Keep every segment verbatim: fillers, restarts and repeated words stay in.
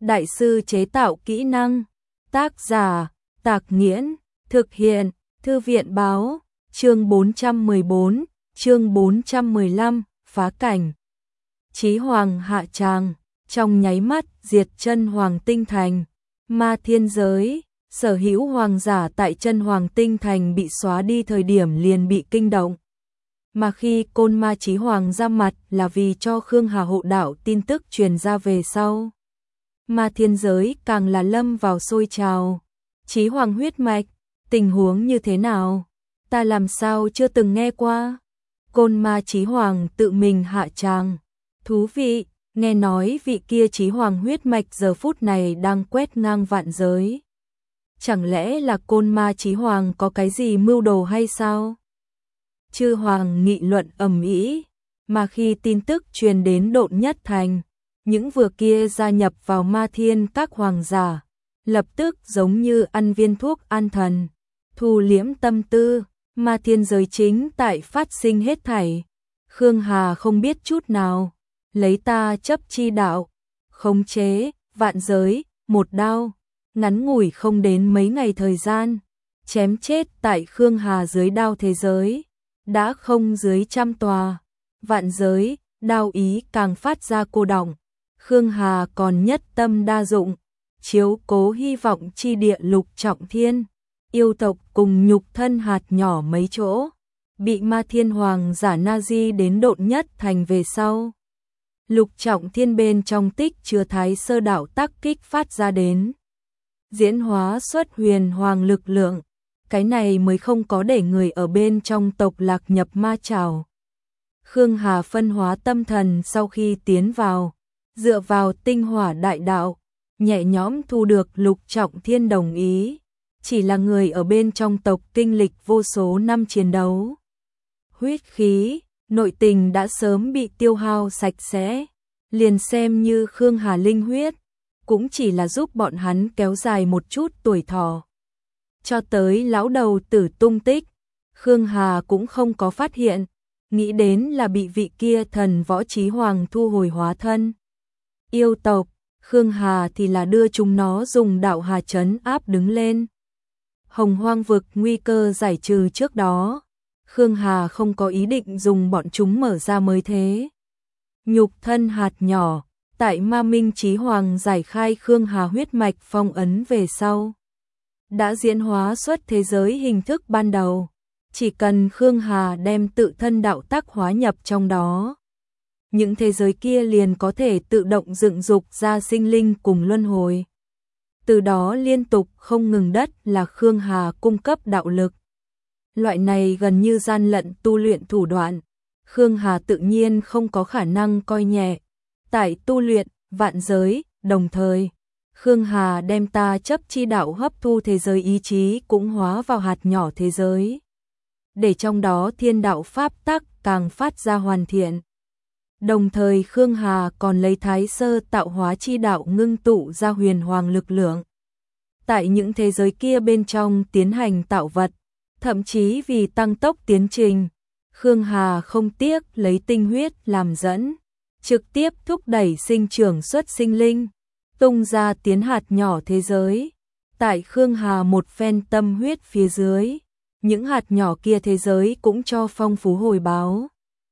Đại sư chế tạo kỹ năng. Tác giả Tạc Nghiễn. Thực hiện Thư viện Báo. Chương bốn trăm mười bốn, chương bốn trăm mười lăm, phá cảnh. Chí Hoàng hạ tràng, trong nháy mắt diệt chân Hoàng Tinh Thành. Ma thiên giới, sở hữu hoàng giả tại chân Hoàng Tinh Thành bị xóa đi thời điểm liền bị kinh động. Mà khi Côn Ma Chí Hoàng ra mặt là vì cho Khương Hà hộ đạo tin tức truyền ra về sau. Ma thiên giới càng là lâm vào sôi trào. Chí Hoàng huyết mạch, tình huống như thế nào? Ta làm sao chưa từng nghe qua? Côn Ma Chí Hoàng tự mình hạ tràng. Thú vị, nghe nói vị kia Chí Hoàng huyết mạch giờ phút này đang quét ngang vạn giới. Chẳng lẽ là Côn Ma Chí Hoàng có cái gì mưu đồ hay sao? Chư hoàng nghị luận ầm ĩ, mà khi tin tức truyền đến Độn Nhất Thành, những vừa kia gia nhập vào Ma Thiên các hoàng giả, lập tức giống như ăn viên thuốc an thần, thu liễm tâm tư. Ma thiên giới chính tại phát sinh hết thảy. Khương Hà không biết chút nào, lấy ta chấp chi đạo, khống chế vạn giới, một đao, ngắn ngủi không đến mấy ngày thời gian, chém chết tại Khương Hà dưới đao thế giới, đã không dưới trăm tòa, vạn giới, đao ý càng phát ra cô đọng. Khương Hà còn nhất tâm đa dụng, chiếu cố hy vọng chi địa Lục Trọng Thiên. Yêu tộc cùng nhục thân hạt nhỏ mấy chỗ, bị Ma Thiên Hoàng giả Nazi đến Độn Nhất Thành về sau. Lục Trọng Thiên bên trong tích chứa Thái Sơ đạo tác kích phát ra đến. Diễn hóa xuất huyền hoàng lực lượng, cái này mới không có để người ở bên trong tộc lạc nhập ma trảo. Khương Hà phân hóa tâm thần sau khi tiến vào, dựa vào tinh hỏa đại đạo, nhẹ nhõm thu được Lục Trọng Thiên đồng ý. Chỉ là người ở bên trong tộc kinh lịch vô số năm chiến đấu. Huyết khí, nội tình đã sớm bị tiêu hao sạch sẽ, liền xem như Khương Hà linh huyết, cũng chỉ là giúp bọn hắn kéo dài một chút tuổi thọ. Cho tới lão đầu tử tung tích, Khương Hà cũng không có phát hiện, nghĩ đến là bị vị kia thần võ Chí Hoàng thu hồi hóa thân. Yêu tộc, Khương Hà thì là đưa chúng nó dùng đạo hà trấn áp đứng lên. Hồng Hoang vực nguy cơ giải trừ trước đó, Khương Hà không có ý định dùng bọn chúng mở ra mới thế. Nhục thân hạt nhỏ, tại Ma Minh Chí Hoàng giải khai Khương Hà huyết mạch phong ấn về sau, đã diễn hóa xuất thế giới hình thức ban đầu. Chỉ cần Khương Hà đem tự thân đạo tác hóa nhập trong đó, những thế giới kia liền có thể tự động dựng dục ra sinh linh cùng luân hồi. Từ đó liên tục không ngừng đất là Khương Hà cung cấp đạo lực. Loại này gần như gian lận tu luyện thủ đoạn, Khương Hà tự nhiên không có khả năng coi nhẹ. Tại tu luyện, vạn giới, đồng thời, Khương Hà đem ta chấp chi đạo hấp thu thế giới ý chí cũng hóa vào hạt nhỏ thế giới. Để trong đó thiên đạo pháp tắc càng phát ra hoàn thiện. Đồng thời Khương Hà còn lấy Thái Sơ tạo hóa chi đạo ngưng tụ ra huyền hoàng lực lượng. Tại những thế giới kia bên trong tiến hành tạo vật, thậm chí vì tăng tốc tiến trình, Khương Hà không tiếc lấy tinh huyết làm dẫn, trực tiếp thúc đẩy sinh trưởng xuất sinh linh, tung ra tiến hạt nhỏ thế giới. Tại Khương Hà một phen tâm huyết phía dưới, những hạt nhỏ kia thế giới cũng cho phong phú hồi báo.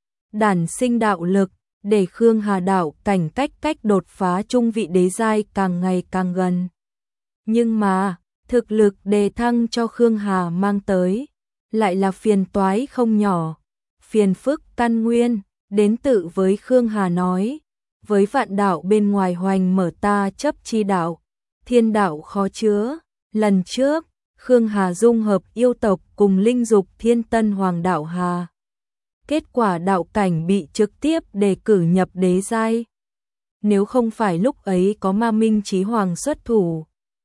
Đản sinh đạo lực, để Khương Hà đạo cảnh cách cách đột phá trung vị đế giai càng ngày càng gần. Nhưng mà, thực lực đề thăng cho Khương Hà mang tới, lại là phiền toái không nhỏ. Phiền phức căn nguyên, đến tự với Khương Hà nói, với vạn đạo bên ngoài hoành mở ta chấp chi đạo, thiên đạo khó chứa. Lần trước, Khương Hà dung hợp yêu tộc cùng linh dục thiên tân hoàng đạo Hà. Kết quả đạo cảnh bị trực tiếp đề cử nhập đế giai. Nếu không phải lúc ấy có Ma Minh Chí Hoàng xuất thủ,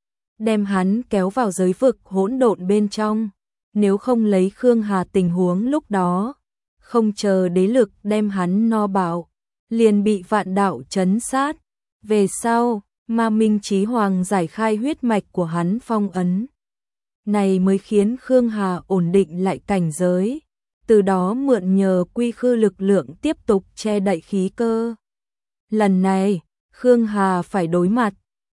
đem hắn kéo vào giới vực hỗn độn bên trong, nếu không lấy Khương Hà tình huống lúc đó, không chờ đế lực đem hắn no bạo, liền bị vạn đạo trấn sát. Về sau, Ma Minh Chí Hoàng giải khai huyết mạch của hắn phong ấn. Này mới khiến Khương Hà ổn định lại cảnh giới. Từ đó mượn nhờ quy khư lực lượng tiếp tục che đậy khí cơ. Lần này, Khương Hà phải đối mặt,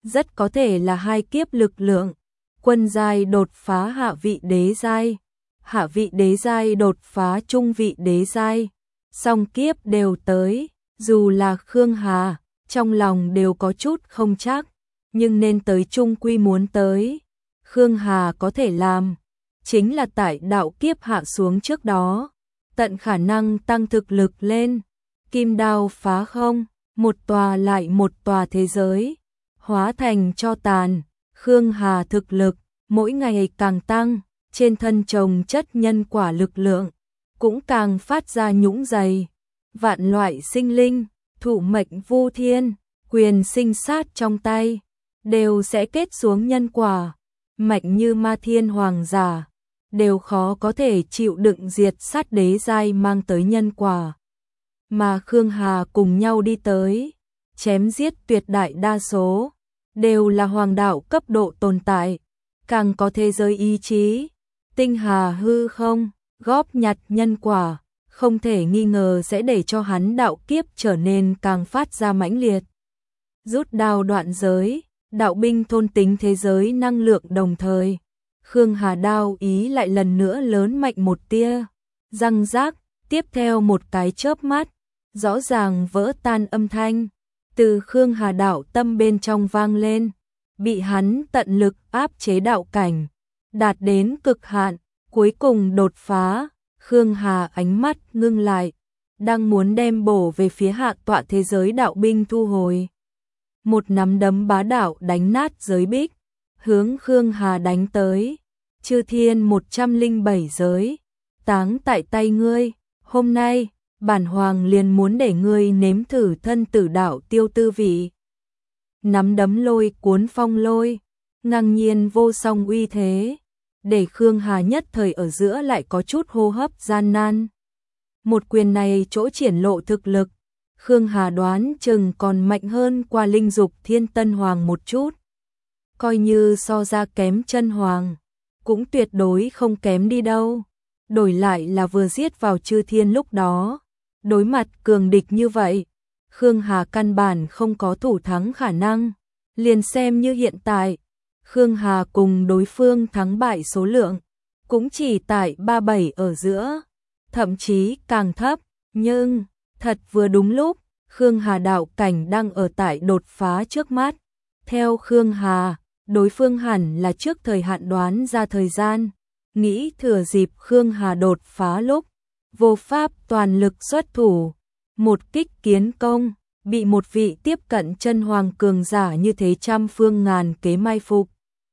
rất có thể là hai kiếp lực lượng. Quân giai đột phá hạ vị đế giai, hạ vị đế giai đột phá trung vị đế giai, song kiếp đều tới, dù là Khương Hà, trong lòng đều có chút không chắc, nhưng nên tới trung quy muốn tới. Khương Hà có thể làm, chính là tại đạo kiếp hạ xuống trước đó, tận khả năng tăng thực lực lên, kim đao phá không, một tòa lại một tòa thế giới, hóa thành tro tàn. Khương Hà thực lực mỗi ngày càng tăng, trên thân chồng chất nhân quả lực lượng, cũng càng phát ra nhũng dày. Vạn loại sinh linh, thụ mệnh vu thiên, quyền sinh sát trong tay, đều sẽ kết xuống nhân quả. Mạnh như ma thiên hoàng giả, đều khó có thể chịu đựng diệt sát đế giai mang tới nhân quả. Mà Khương Hà cùng nhau đi tới, chém giết tuyệt đại đa số, đều là hoàng đạo cấp độ tồn tại, càng có thế giới ý chí, tinh hà hư không, góp nhặt nhân quả, không thể nghi ngờ sẽ để cho hắn đạo kiếp trở nên càng phát ra mãnh liệt. Rút đao đoạn giới, đạo binh thôn tính thế giới năng lượng đồng thời, Khương Hà đao ý lại lần nữa lớn mạnh một tia, răng rác, tiếp theo một cái chớp mắt, rõ ràng vỡ tan âm thanh, từ Khương Hà đạo tâm bên trong vang lên, bị hắn tận lực áp chế đạo cảnh, đạt đến cực hạn, cuối cùng đột phá. Khương Hà ánh mắt ngưng lại, đang muốn đem bổ về phía hạ tọa thế giới đạo binh thu hồi. Một nắm đấm bá đạo đánh nát giới bích, hướng Khương Hà đánh tới. Chư thiên một trăm linh bảy giới, táng tại tay ngươi, hôm nay, bản hoàng liền muốn để ngươi nếm thử thân tử đạo tiêu tư vị. Nắm đấm lôi cuốn phong lôi, ngang nhiên vô song uy thế, để Khương Hà nhất thời ở giữa lại có chút hô hấp gian nan. Một quyền này chỗ triển lộ thực lực, Khương Hà đoán chừng còn mạnh hơn qua linh dục thiên tân hoàng một chút. Coi như so ra kém chân hoàng, cũng tuyệt đối không kém đi đâu. Đổi lại là vừa giết vào chư thiên lúc đó, đối mặt cường địch như vậy, Khương Hà căn bản không có thủ thắng khả năng. Liền xem như hiện tại, Khương Hà cùng đối phương thắng bại số lượng, cũng chỉ tại ba bảy ở giữa, thậm chí càng thấp, nhưng, thật vừa đúng lúc, Khương Hà đạo cảnh đang ở tại đột phá trước mắt. Theo Khương Hà, đối phương hẳn là trước thời hạn đoán ra thời gian, nghĩ thừa dịp Khương Hà đột phá lúc, vô pháp toàn lực xuất thủ, một kích kiến công, bị một vị tiếp cận chân hoàng cường giả như thế trăm phương ngàn kế mai phục.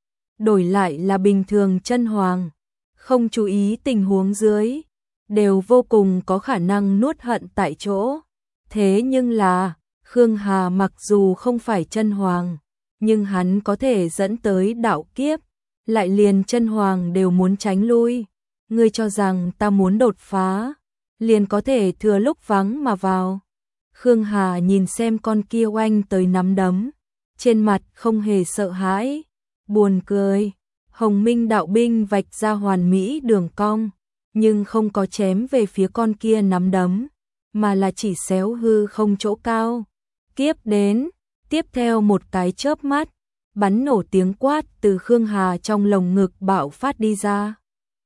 Đổi lại là bình thường chân hoàng, không chú ý tình huống dưới, đều vô cùng có khả năng nuốt hận tại chỗ. Thế nhưng là, Khương Hà mặc dù không phải chân hoàng, nhưng hắn có thể dẫn tới đạo kiếp, lại liền chân hoàng đều muốn tránh lui. Ngươi cho rằng ta muốn đột phá, liền có thể thừa lúc vắng mà vào. Khương Hà nhìn xem con kia oanh tới nắm đấm, trên mặt không hề sợ hãi, buồn cười. Hồng Minh đạo binh vạch ra hoàn mỹ đường cong, nhưng không có chém về phía con kia nắm đấm, mà là chỉ xéo hư không chỗ cao. Kiếp đến, tiếp theo một cái chớp mắt, bắn nổ tiếng quát từ Khương Hà trong lồng ngực bạo phát đi ra.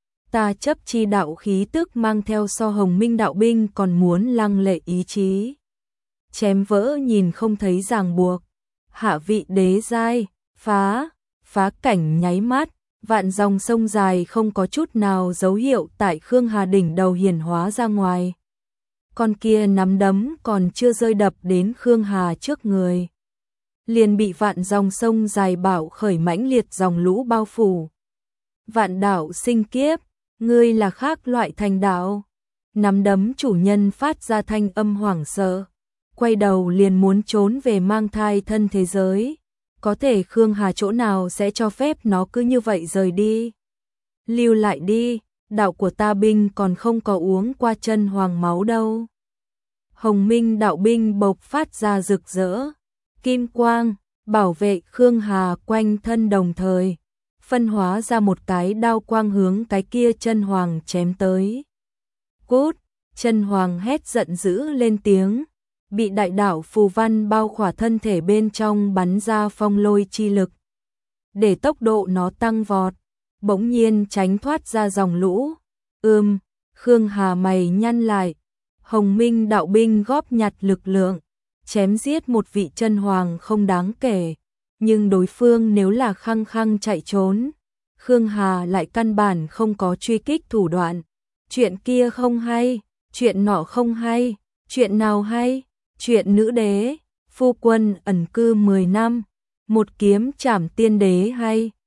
Ta chấp chi đạo khí tức mang theo so Hồng Minh đạo binh còn muốn lăng lệ ý chí. Chém vỡ nhìn không thấy ràng buộc, hạ vị đế giai, phá, phá cảnh nháy mắt, vạn dòng sông dài không có chút nào dấu hiệu tại Khương Hà đỉnh đầu hiển hóa ra ngoài. Con kia nắm đấm còn chưa rơi đập đến Khương Hà trước người, liền bị vạn dòng sông dài bạo khởi mãnh liệt dòng lũ bao phủ. Vạn đạo sinh kiếp, ngươi là khác loại thành đạo. Nắm đấm chủ nhân phát ra thanh âm hoảng sợ, quay đầu liền muốn trốn về mang thai thân thế giới. Có thể Khương Hà chỗ nào sẽ cho phép nó cứ như vậy rời đi. Lưu lại đi, đạo của ta binh còn không có uống qua chân hoàng máu đâu. Hồng Minh đạo binh bộc phát ra rực rỡ, kim quang, bảo vệ Khương Hà quanh thân đồng thời, phân hóa ra một cái đao quang hướng cái kia chân hoàng chém tới. Cút, chân hoàng hét giận dữ lên tiếng, bị đại đạo phù văn bao khỏa thân thể bên trong bắn ra phong lôi chi lực. Để tốc độ nó tăng vọt, bỗng nhiên tránh thoát ra dòng lũ. Ưm, Khương Hà mày nhăn lại, Hồng Minh đạo binh góp nhặt lực lượng, chém giết một vị chân hoàng không đáng kể, nhưng đối phương nếu là khăng khăng chạy trốn, Khương Hà lại căn bản không có truy kích thủ đoạn. Chuyện kia không hay, chuyện nọ không hay, chuyện nào hay? Chuyện nữ đế, phu quân ẩn cư mười năm, một kiếm trảm tiên đế hay?